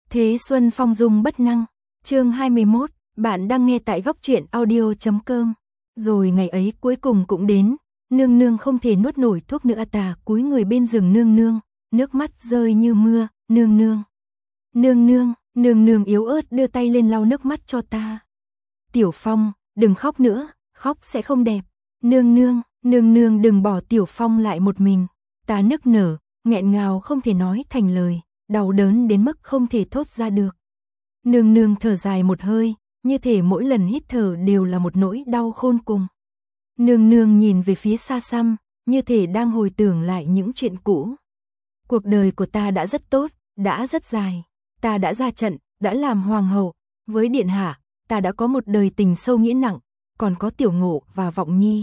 Thế Xuân phong dung bất năng. Chương 21, bạn đang nghe tại góc truyện audio.com. Rồi ngày ấy cuối cùng cũng đến, nương nương không thể nuốt nổi thuốc nữa, tà cúi người bên giường nương nương, nước mắt rơi như mưa, nương nương. Nương nương yếu ớt đưa tay lên lau nước mắt cho ta. Tiểu Phong, đừng khóc nữa, khóc sẽ không đẹp. Nương nương đừng bỏ Tiểu Phong lại một mình. Ta nức nở, nghẹn ngào không thể nói thành lời, đau đớn đến mức không thể thốt ra được. Nương nương thở dài một hơi, như thể mỗi lần hít thở đều là một nỗi đau khôn cùng. Nương nương nhìn về phía xa xăm, như thể đang hồi tưởng lại những chuyện cũ. Cuộc đời của ta đã rất tốt, đã rất dài. Ta đã ra trận, đã làm hoàng hậu. Với điện hạ, ta đã có một đời tình sâu nghĩa nặng, còn có Tiểu Ngộ và Vọng Nhi.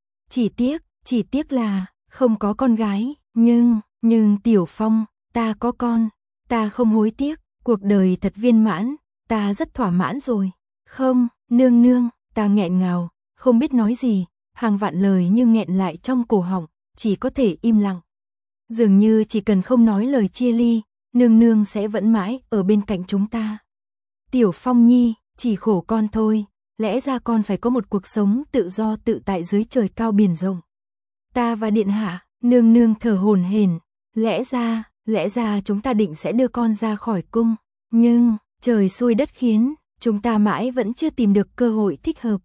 Chỉ tiếc là không có con gái, nhưng Tiểu Phong, ta có con, ta không hối tiếc, cuộc đời thật viên mãn, ta rất thỏa mãn rồi. Không, nương, ta nghẹn ngào, không biết nói gì, hàng vạn lời như nghẹn lại trong cổ họng, chỉ có thể im lặng. Dường như chỉ cần không nói lời chia ly, nương sẽ vẫn mãi ở bên cạnh chúng ta. Tiểu Phong Nhi, chỉ khổ con thôi, lẽ ra con phải có một cuộc sống tự do tự tại dưới trời cao biển rộng. Ta và điện hạ, nương thở hổn hển, lẽ ra chúng ta định sẽ đưa con ra khỏi cung, nhưng trời xui đất khiến, chúng ta mãi vẫn chưa tìm được cơ hội thích hợp.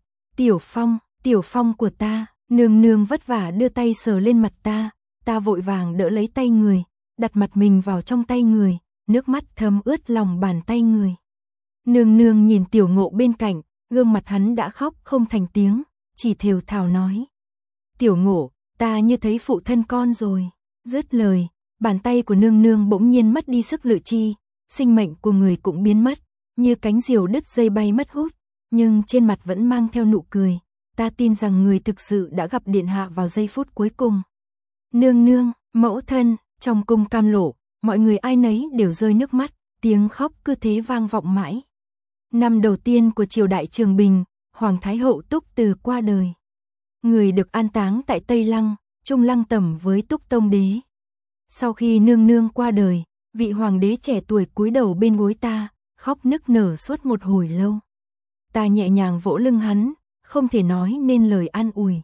Tiểu Phong của ta, nương vất vả đưa tay sờ lên mặt ta vội vàng đỡ lấy tay người, đặt mặt mình vào trong tay người, nước mắt thấm ướt lòng bàn tay người. Nương nhìn Tiểu Ngộ bên cạnh, gương mặt hắn đã khóc không thành tiếng, chỉ thều thào nói: Tiểu Ngộ, ta như thấy phụ thân con rồi. Dứt lời, bàn tay của nương bỗng nhiên mất đi sức lự chi, sinh mệnh của người cũng biến mất, như cánh diều đứt dây bay mất hút, nhưng trên mặt vẫn mang theo nụ cười. Ta tin rằng người thực sự đã gặp điện hạ vào giây phút cuối cùng. Nương, mẫu thân, trong cung Cam Lộ, mọi người ai nấy đều rơi nước mắt, tiếng khóc cứ thế vang vọng mãi. Năm đầu tiên của triều đại Trường Bình, Hoàng Thái Hậu Túc Từ qua đời. Người được an táng tại Tây Lăng, chung lăng tẩm với Túc Tông Đế. Sau khi nương qua đời, vị hoàng đế trẻ tuổi cúi đầu bên gối ta, khóc nức nở suốt một hồi lâu. Ta nhẹ nhàng vỗ lưng hắn, không thể nói nên lời an ủi.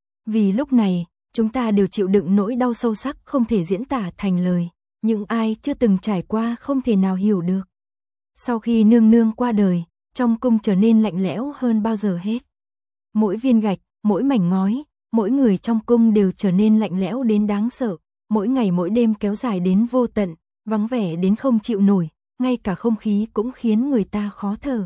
Vì lúc này, chúng ta đều chịu đựng nỗi đau sâu sắc không thể diễn tả thành lời, những ai chưa từng trải qua không thể nào hiểu được. Sau khi nương qua đời, trong cung trở nên lạnh lẽo hơn bao giờ hết. Mỗi viên gạch, mỗi mảnh ngói, mỗi người trong cung đều trở nên lạnh lẽo đến đáng sợ, mỗi ngày mỗi đêm kéo dài đến vô tận, vắng vẻ đến không chịu nổi, ngay cả không khí cũng khiến người ta khó thở.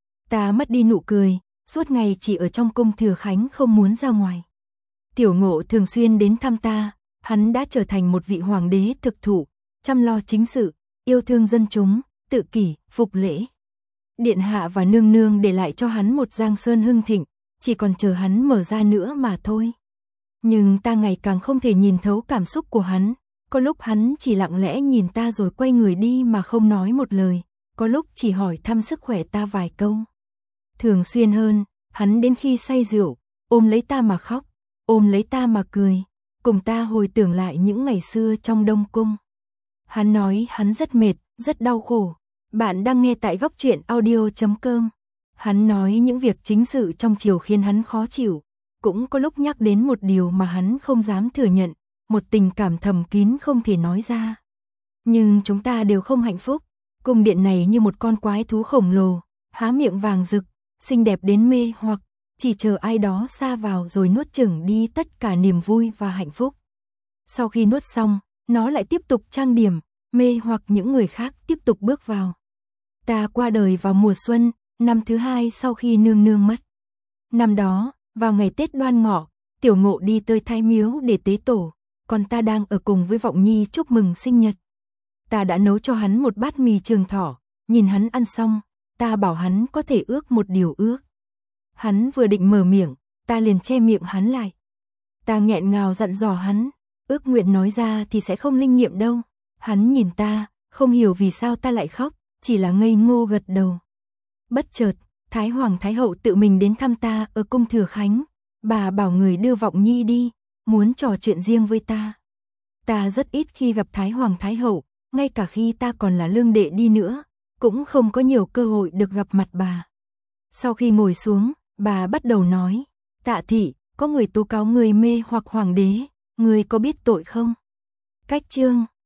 Ta mất đi nụ cười, suốt ngày chỉ ở trong cung Thừa Khánh không muốn ra ngoài. Tiểu Ngộ thường xuyên đến thăm ta, hắn đã trở thành một vị hoàng đế thực thụ, chăm lo chính sự, yêu thương dân chúng, tự kỷ, phục lễ. Điện hạ và nương để lại cho hắn một giang sơn hưng thịnh, chỉ còn chờ hắn mở ra nữa mà thôi. Nhưng ta ngày càng không thể nhìn thấu cảm xúc của hắn, có lúc hắn chỉ lặng lẽ nhìn ta rồi quay người đi mà không nói một lời, có lúc chỉ hỏi thăm sức khỏe ta vài câu. Thường xuyên hơn, hắn đến khi say rượu, ôm lấy ta mà khóc, ôm lấy ta mà cười, cùng ta hồi tưởng lại những ngày xưa trong Đông Cung. Hắn nói hắn rất mệt, rất đau khổ. Bạn đang nghe tại góc truyện audio.com. Hắn nói những việc chính sự trong triều khiến hắn khó chịu, cũng có lúc nhắc đến một điều mà hắn không dám thừa nhận, một tình cảm thầm kín không thể nói ra. Nhưng chúng ta đều không hạnh phúc, cung điện này như một con quái thú khổng lồ, há miệng vàng rực, xinh đẹp đến mê hoặc, chỉ chờ ai đó sa vào rồi nuốt chửng đi tất cả niềm vui và hạnh phúc. Sau khi nuốt xong, nó lại tiếp tục trang điểm, mê hoặc những người khác tiếp tục bước vào. Ta qua đời vào mùa xuân, năm thứ 2 sau khi nương mất. Năm đó, vào ngày Tết Đoan Ngọ, Tiểu Ngộ đi tới Thái Miếu để tế tổ, còn ta đang ở cùng với Vọng Nhi chúc mừng sinh nhật. Ta đã nấu cho hắn một bát mì Trường Thọ, nhìn hắn ăn xong, ta bảo hắn có thể ước một điều ước. Hắn vừa định mở miệng, ta liền che miệng hắn lại. Ta nghẹn ngào dặn dò hắn, ước nguyện nói ra thì sẽ không linh nghiệm đâu. Hắn nhìn ta, không hiểu vì sao ta lại khóc, chỉ là ngây ngô gật đầu. Bất chợt, Thái Hoàng Thái Hậu tự mình đến thăm ta ở cung Thừa Khánh. Bà bảo người đưa Vọng Nhi đi, muốn trò chuyện riêng với ta. Ta rất ít khi gặp Thái Hoàng Thái Hậu, ngay cả khi ta còn là lương đệ đi nữa, cũng không có nhiều cơ hội được gặp mặt bà. Sau khi ngồi xuống, bà bắt đầu nói, Tạ thị, có người tố cáo người mê hoặc hoàng đế, người có biết tội không? Cách chương